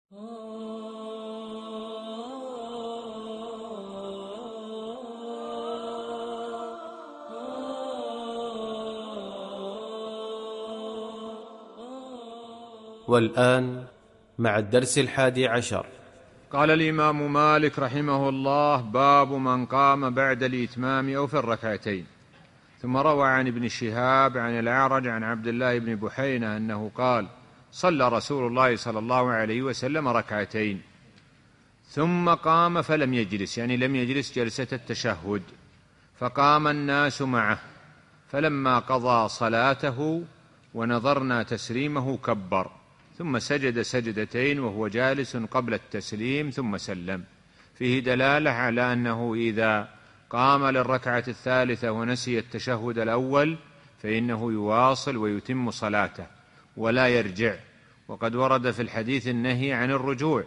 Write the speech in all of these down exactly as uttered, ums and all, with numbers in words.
والآن مع الدرس الحادي عشر. قال الإمام مالك رحمه الله: باب من قام بعد الإتمام أو في الركعتين. ثم روى عن ابن شهاب عن الأعرج عن عبد الله بن بحينة أنه قال: صلى رسول الله صلى الله عليه وسلم ركعتين ثم قام فلم يجلس، يعني لم يجلس جلسة التشهد، فقام الناس معه، فلما قضى صلاته ونظرنا تسليمه كبر، ثم سجد سجدتين وهو جالس قبل التسليم ثم سلم. فيه دلالة على أنه إذا قام للركعة الثالثة ونسي التشهد الأول فإنه يواصل ويتم صلاته ولا يرجع، وقد ورد في الحديث النهي عن الرجوع،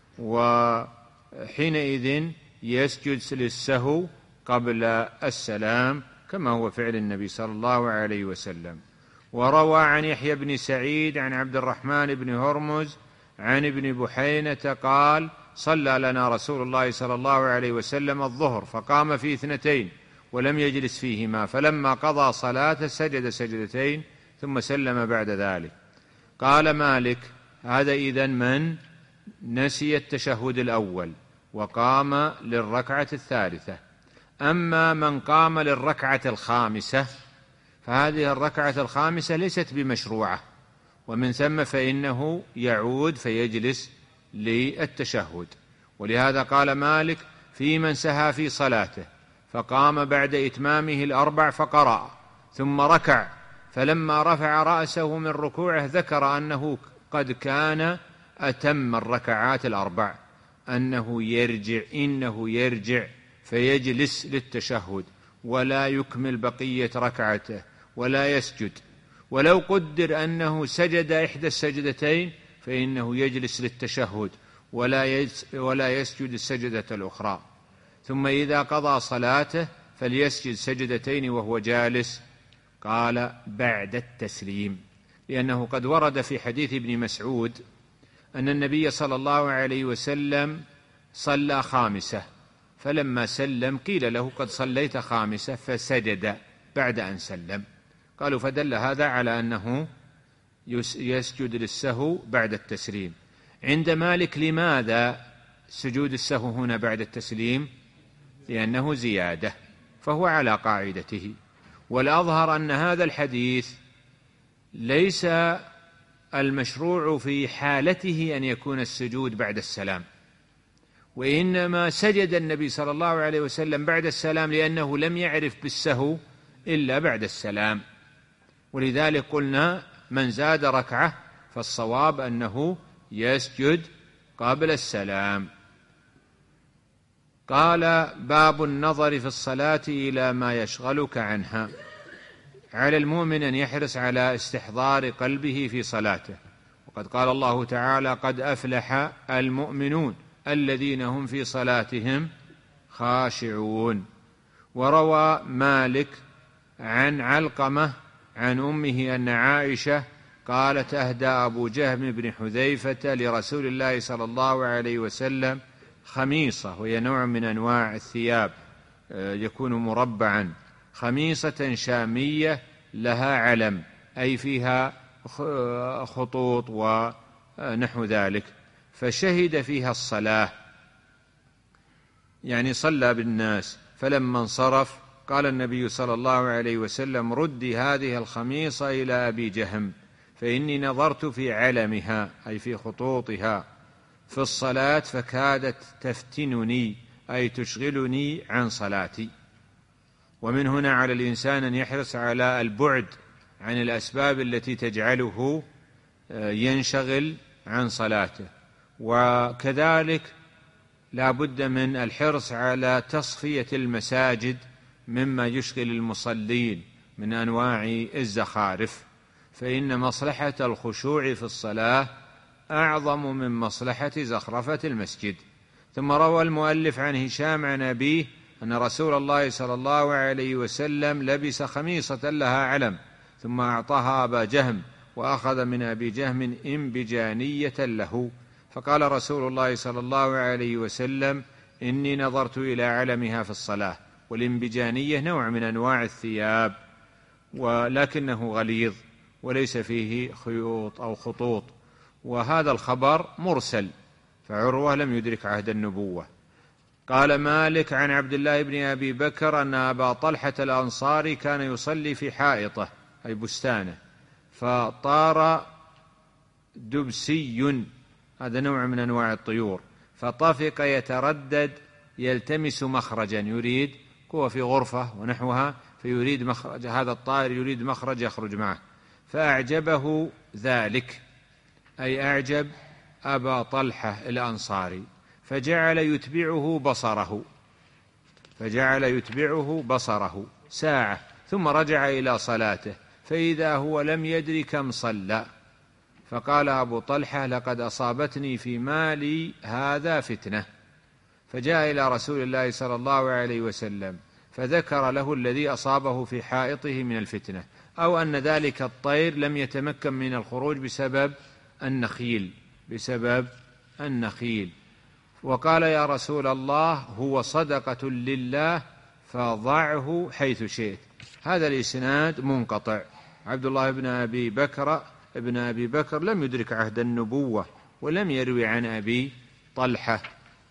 وحينئذ يسجد للسهو قبل السلام كما هو فعل النبي صلى الله عليه وسلم. وروى عن يحيى بن سعيد عن عبد الرحمن بن هرمز عن ابن بحينة قال: صلى لنا رسول الله صلى الله عليه وسلم الظهر فقام في اثنتين ولم يجلس فيهما، فلما قضى صلاته سجد سجدتين ثم سلم بعد ذلك. قال مالك: هذا إذن من نسي التشهد الأول وقام للركعة الثالثة. أما من قام للركعة الخامسة فهذه الركعة الخامسة ليست بمشروعة، ومن ثم فإنه يعود فيجلس للتشهد. ولهذا قال مالك: في من سهى في صلاته فقام بعد إتمامه الأربع فقرأ ثم ركع، فلما رفع رأسه من ركوعه ذكر أنه قد كان أتم الركعات الأربع، أنه يرجع إنه يرجع فيجلس للتشهد ولا يكمل بقية ركعته ولا يسجد. ولو قدر أنه سجد إحدى السجدتين فإنه يجلس للتشهد ولا ولا يسجد السجدة الأخرى. ثم إذا قضى صلاته فليسجد سجدتين وهو جالس. قال: بعد التسليم، لأنه قد ورد في حديث ابن مسعود أن النبي صلى الله عليه وسلم صلى خامسة، فلما سلم قيل له: قد صليت خامسة، فسجد بعد أن سلم. قالوا: فدل هذا على أنه يسجد للسهو بعد التسليم. عند مالك لماذا سجود السهو هنا بعد التسليم؟ لأنه زيادة، فهو على قاعدته. والأظهر أن هذا الحديث ليس المشروع في حالته أن يكون السجود بعد السلام، وإنما سجد النبي صلى الله عليه وسلم بعد السلام لأنه لم يعرف بالسهو إلا بعد السلام. ولذلك قلنا: من زاد ركعة فالصواب أنه يسجد قبل السلام. قال: باب النظر في الصلاة إلى ما يشغلك عنها. على المؤمن أن يحرص على استحضار قلبه في صلاته، وقد قال الله تعالى: قد أفلح المؤمنون الذين هم في صلاتهم خاشعون. وروى مالك عن علقمة عن أمه أن عائشة قالت: أهدى أبو جهم بن حذيفة لرسول الله صلى الله عليه وسلم خميصة، وهي نوع من أنواع الثياب يكون مربعا، خميصة شامية لها علم، أي فيها خطوط ونحو ذلك، فشهد فيها الصلاة، يعني صلى بالناس. فلما انصرف قال النبي صلى الله عليه وسلم: ردي هذه الخميصة إلى أبي جهم فإني نظرت في علمها، أي في خطوطها، في الصلاة فكادت تفتنني، أي تشغلني عن صلاتي. ومن هنا على الإنسان أن يحرص على البعد عن الأسباب التي تجعله ينشغل عن صلاته. وكذلك لا بد من الحرص على تصفية المساجد مما يشغل المصلين من أنواع الزخارف، فإن مصلحة الخشوع في الصلاة أعظم من مصلحة زخرفة المسجد. ثم روى المؤلف عن هشام عن أبيه أن رسول الله صلى الله عليه وسلم لبس خميصة لها علم ثم أعطاها أبا جهم، وأخذ من أبي جهم إنبجانية له، فقال رسول الله صلى الله عليه وسلم: إني نظرت إلى علمها في الصلاة. والإنبجانية نوع من أنواع الثياب، ولكنه غليظ وليس فيه خيوط أو خطوط. وهذا الخبر مرسل، فعروة لم يدرك عهد النبوة. قال مالك عن عبد الله بن أبي بكر أن أبا طلحة الأنصاري كان يصلي في حائطه أي بستانه، فطار دبسي، هذا نوع من أنواع الطيور، فطفق يتردد يلتمس مخرجا، يريد هو في غرفة ونحوها فيريد مخرج، هذا الطائر يريد مخرج يخرج معه، فأعجبه ذلك أي أعجب أبا طلحة الأنصاري، فجعل يتبعه بصره فجعل يتبعه بصره ساعة، ثم رجع إلى صلاته فإذا هو لم يدر كم صلى. فقال أبو طلحة: لقد أصابتني في مالي هذا فتنة. فجاء إلى رسول الله صلى الله عليه وسلم فذكر له الذي أصابه في حائطه من الفتنة، أو أن ذلك الطير لم يتمكن من الخروج بسبب النخيل بسبب النخيل وقال: يا رسول الله، هو صدقة لله فضعه حيث شئت. هذا الإسناد منقطع. عبد الله بن أبي بكر ابن أبي بكر لم يدرك عهد النبوة ولم يروي عن أبي طلحة.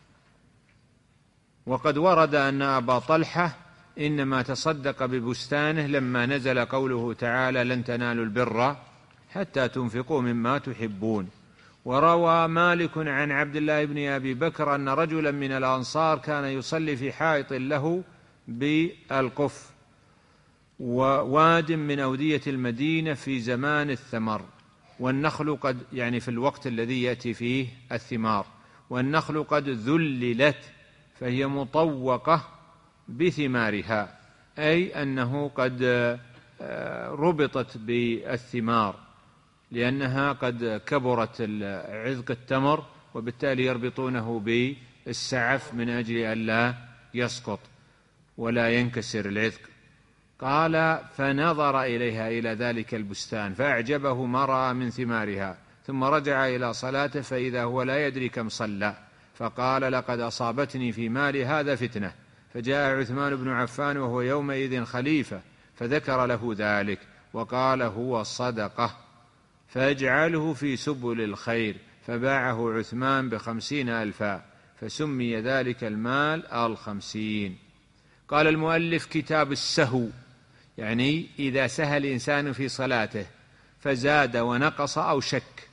وقد ورد أن أبا طلحة إنما تصدق ببستانه لما نزل قوله تعالى: لن تنالوا البر حتى تنفقوا مما تحبون. وروى مالك عن عبد الله بن أبي بكر أن رجلا من الأنصار كان يصلي في حائط له بالقف، وواد من أودية المدينة في زمان الثمر، والنخل قد يعني في الوقت الذي يأتي فيه الثمار، والنخل قد ذللت فهي مطوقة بثمارها، أي أنه قد ربطت بالثمار لأنها قد كبرت عذق التمر، وبالتالي يربطونه بالسعف من أجل أن لا يسقط ولا ينكسر العذق. قال: فنظر إليها إلى ذلك البستان فأعجبه ما رأى من ثمارها، ثم رجع إلى صلاته فإذا هو لا يدري كم صلى، فقال: لقد أصابتني في مالي هذا فتنة. فجاء عثمان بن عفان وهو يومئذ خليفة فذكر له ذلك وقال: هو صدقة فاجعله في سبل الخير، فباعه عثمان بخمسين ألفا، فسمي ذلك المال الخمسين. قال المؤلف: كتاب السهو، يعني إذا سهى الإنسان في صلاته فزاد ونقص أو شك.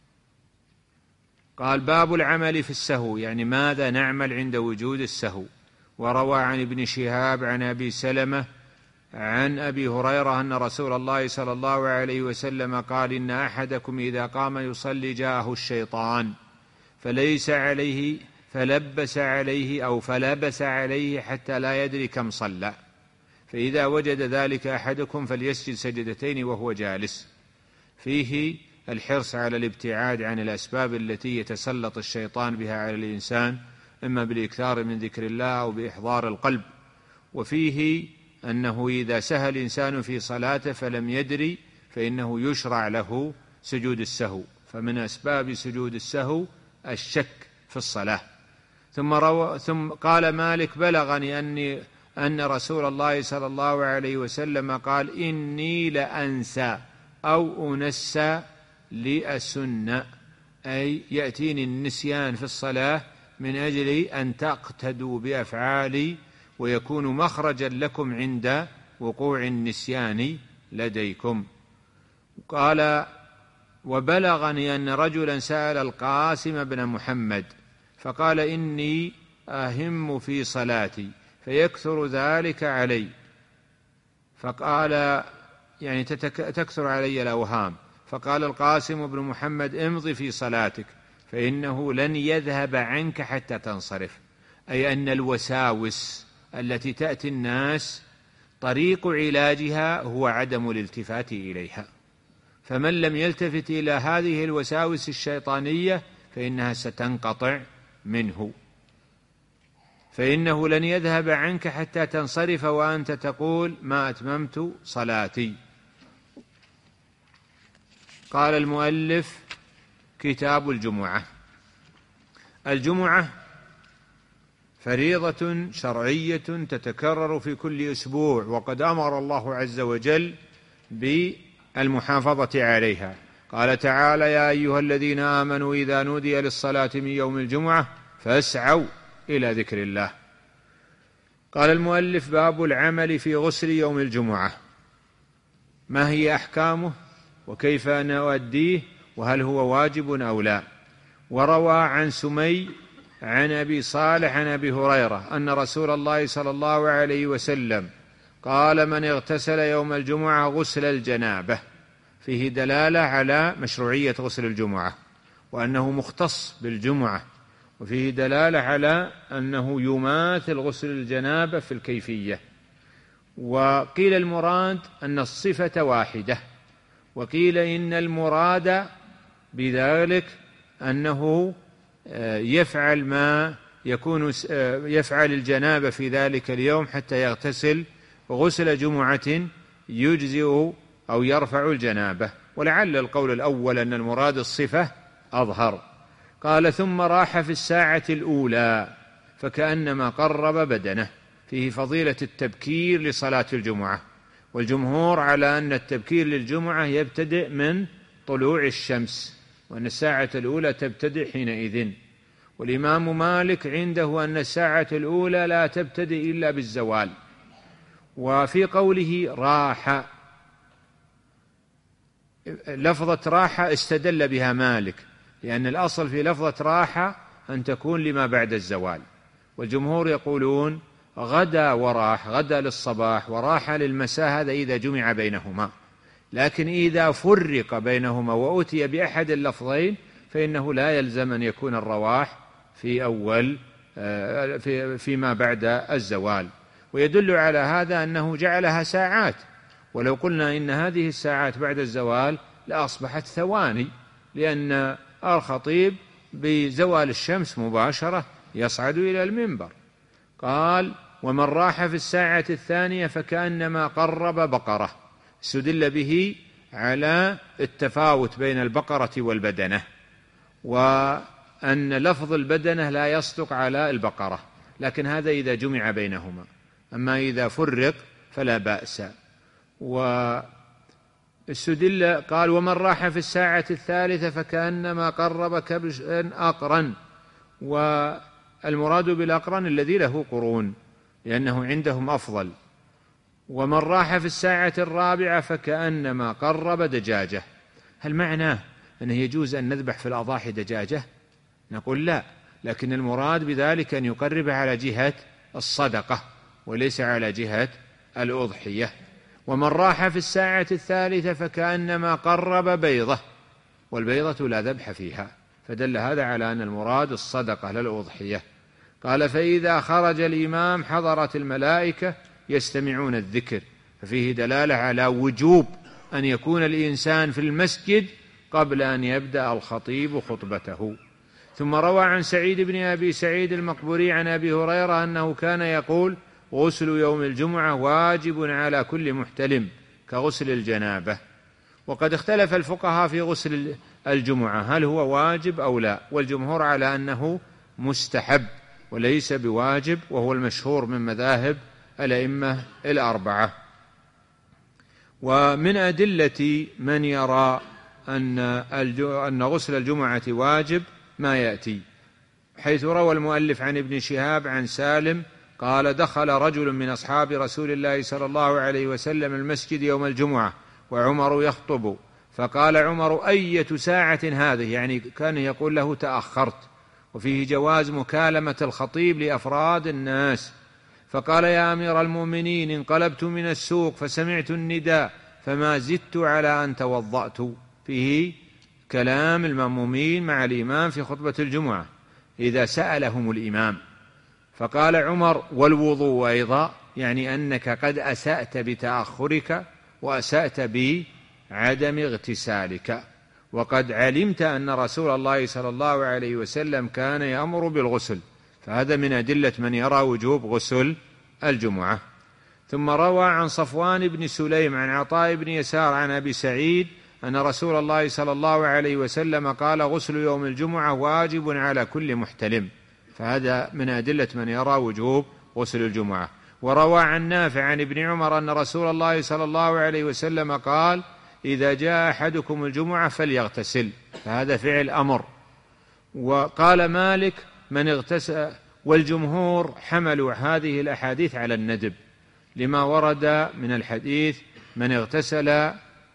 قال: باب العمل في السهو، يعني ماذا نعمل عند وجود السهو. وروى عن ابن شهاب عن أبي سلمة عن أبي هريرة أن رسول الله صلى الله عليه وسلم قال: إن أحدكم إذا قام يصلي جاءه الشيطان فليس عليه فلبس عليه أو فلبس عليه حتى لا يدري كم صلى، فإذا وجد ذلك أحدكم فليسجد سجدتين وهو جالس. فيه الحرص على الابتعاد عن الأسباب التي يتسلط الشيطان بها على الإنسان، إما بالإكثار من ذكر الله أو بإحضار القلب. وفيه أنه إذا سهى الإنسان في صلاته فلم يدري فإنه يشرع له سجود السهو، فمن أسباب سجود السهو الشك في الصلاة. ثم, رو... ثم قال مالك: بلغني أني أن رسول الله صلى الله عليه وسلم قال: إني لأنسى أو أنسى لأسن، أي يأتيني النسيان في الصلاة من أجل أن تقتدوا بأفعالي ويكون مخرجا لكم عند وقوع النسيان لديكم. قال: وبلغني أن رجلا سأل القاسم بن محمد فقال: إني أهم في صلاتي فيكثر ذلك علي. فقال: يعني تكثر علي الأوهام. فقال القاسم بن محمد: امضي في صلاتك فإنه لن يذهب عنك حتى تنصرف، أي أن الوساوس التي تأتي الناس طريق علاجها هو عدم الالتفات إليها، فمن لم يلتفت إلى هذه الوساوس الشيطانية فإنها ستنقطع منه، فإنه لن يذهب عنك حتى تنصرف وأنت تقول: ما أتممت صلاتي. قال المؤلف: كتاب الجمعة. الجمعة فريضة شرعية تتكرر في كل أسبوع، وقد أمر الله عز وجل بالمحافظة عليها. قال تعالى: يا أيها الذين آمنوا إذا نودي للصلاة من يوم الجمعة فاسعوا إلى ذكر الله. قال المؤلف: باب العمل في غسل يوم الجمعة، ما هي أحكامه وكيف نؤديه وهل هو واجب أو لا. وروى عن سمي عن أبي صالح عن أبي هريرة أن رسول الله صلى الله عليه وسلم قال: من اغتسل يوم الجمعة غسل الجنابة. فيه دلالة على مشروعية غسل الجمعة وأنه مختص بالجمعة، وفيه دلالة على أنه يماثل غسل الجنابة في الكيفية. وقيل المراد أن الصفة واحدة، وقيل إن المراد بذلك أنه يفعل ما يكون يفعل الجنابة في ذلك اليوم حتى يغتسل غسل جمعة يجزئ أو يرفع الجنابة. ولعل القول الأول أن المراد الصفة أظهر. قال: ثم راح في الساعة الأولى فكأنما قرب بدنه. فيه فضيلة التبكير لصلاة الجمعة، والجمهور على أن التبكير للجمعة يبتدئ من طلوع الشمس، وأن الساعة الأولى تبتدئ حينئذ. والإمام مالك عنده أن الساعة الأولى لا تبتدئ إلا بالزوال. وفي قوله راح، لفظة راح استدل بها مالك، لأن الأصل في لفظة راح أن تكون لما بعد الزوال. والجمهور يقولون غدا وراح، غدا للصباح وراح للمساء، هذا إذا جمع بينهما. لكن إذا فرق بينهما وأتي بأحد اللفظين فإنه لا يلزم أن يكون الرواح في أول في فيما بعد الزوال. ويدل على هذا أنه جعلها ساعات، ولو قلنا إن هذه الساعات بعد الزوال لأصبحت ثواني، لأن الخطيب بزوال الشمس مباشرة يصعد إلى المنبر. قال: ومن راح في الساعة الثانية فكأنما قرب بقرة. استدل به على التفاوت بين البقرة والبدنة، وأن لفظ البدنة لا يصدق على البقرة، لكن هذا إذا جمع بينهما، أما إذا فرق فلا بأس. واستدل قال: ومن راح في الساعة الثالثة فكأنما قرب كبشا أقرن. والمراد بالأقرن الذي له قرون، لأنه عندهم أفضل. ومن راح في الساعة الرابعة فكأنما قرب دجاجة. هل معناه أنه يجوز أن نذبح في الأضاحي دجاجة؟ نقول لا، لكن المراد بذلك أن يقرب على جهة الصدقة وليس على جهة الأضحية. ومن راح في الساعة الثالثة فكأنما قرب بيضة، والبيضة لا ذبح فيها، فدل هذا على أن المراد الصدقة لا الأضحية. قال: فإذا خرج الإمام حضرت الملائكة يستمعون الذكر. ففيه دلالة على وجوب أن يكون الإنسان في المسجد قبل أن يبدأ الخطيب خطبته. ثم روى عن سعيد بن أبي سعيد المقبوري عن أبي هريرة أنه كان يقول: غسل يوم الجمعة واجب على كل محتلم كغسل الجنابة. وقد اختلف الفقهاء في غسل الجمعة هل هو واجب أو لا، والجمهور على أنه مستحب وليس بواجب، وهو المشهور من مذاهب الأئمة الأربعة. ومن أدلة من يرى أن غسل الجمعة واجب ما يأتي، حيث روى المؤلف عن ابن شهاب عن سالم قال: دخل رجل من أصحاب رسول الله صلى الله عليه وسلم المسجد يوم الجمعة وعمر يخطب، فقال عمر: أية ساعة هذه؟ يعني كان يقول له: تأخرت. وفيه جواز مكالمة الخطيب لأفراد الناس. فقال: يا أمير المؤمنين، انقلبت من السوق فسمعت النداء فما زدت على أن توضأت. فيه كلام المأمومين مع الإمام في خطبة الجمعة إذا سألهم الإمام. فقال عمر: والوضوء أيضا؟ يعني أنك قد أسأت بتأخرك وأسأت بعدم اغتسالك، وقد علمت أن رسول الله صلى الله عليه وسلم كان يأمر بالغسل. فهذا من أدلة من يرى وجوب غسل الجمعة. ثم روى عن صفوان بن سليم عن عطاء بن يسار عن أبي سعيد أن رسول الله صلى الله عليه وسلم قال غسل يوم الجمعة واجب على كل محتلم، فهذا من أدلة من يرى وجوب غسل الجمعة. وروى عن نافع عن ابن عمر أن رسول الله صلى الله عليه وسلم قال إذا جاء أحدكم الجمعة فليغتسل، فهذا فعل أمر. وقال مالك من اغتسل، والجمهور حملوا هذه الأحاديث على الندب لما ورد من الحديث من اغتسل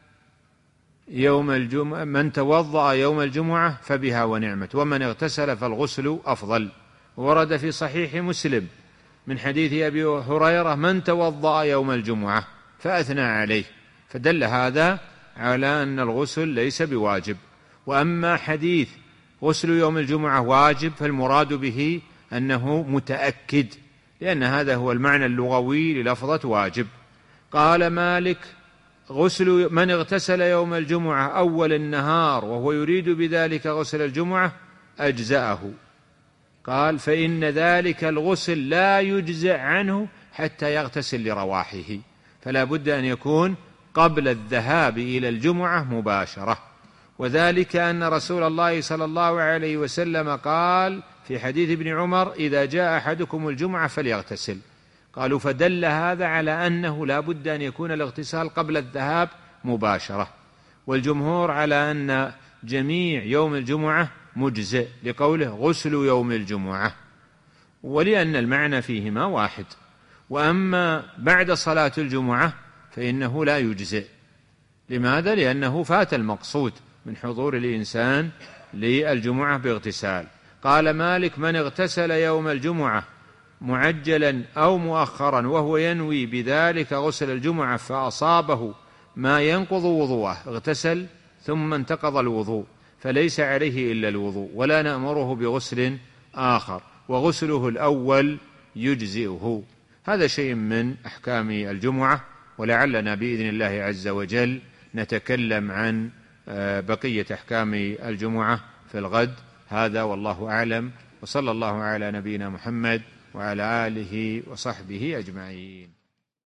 يوم الجمعة من توضأ يوم الجمعة فبها ونعمت، ومن اغتسل فالغسل أفضل. ورد في صحيح مسلم من حديث أبي هريرة من توضأ يوم الجمعة فأثنى عليه، فدل هذا على أن الغسل ليس بواجب. وأما حديث غسل يوم الجمعة واجب فالمراد به أنه متأكد، لأن هذا هو المعنى اللغوي للفظة واجب. قال مالك غسل من اغتسل يوم الجمعة أول النهار وهو يريد بذلك غسل الجمعة أجزأه. قال فإن ذلك الغسل لا يجزئ عنه حتى يغتسل لرواحه، فلا بد أن يكون قبل الذهاب إلى الجمعة مباشرة. وذلك أن رسول الله صلى الله عليه وسلم قال في حديث ابن عمر إذا جاء أحدكم الجمعة فليغتسل. قالوا فدل هذا على أنه لا بد أن يكون الاغتسال قبل الذهاب مباشرة. والجمهور على أن جميع يوم الجمعة مجزئ لقوله غسل يوم الجمعة، ولأن المعنى فيهما واحد. وأما بعد صلاة الجمعة فإنه لا يجزئ. لماذا؟ لأنه فات المقصود من حضور الإنسان للجمعة باغتسال. قال مالك من اغتسل يوم الجمعة معجلا أو مؤخرا وهو ينوي بذلك غسل الجمعة فأصابه ما ينقض وضوءه اغتسل ثم انتقض الوضوء فليس عليه إلا الوضوء، ولا نأمره بغسل آخر، وغسله الأول يجزئه. هذا شيء من أحكام الجمعة، ولعلنا بإذن الله عز وجل نتكلم عن بقية أحكام الجمعة في الغد. هذا والله أعلم، وصلى الله على نبينا محمد وعلى آله وصحبه أجمعين.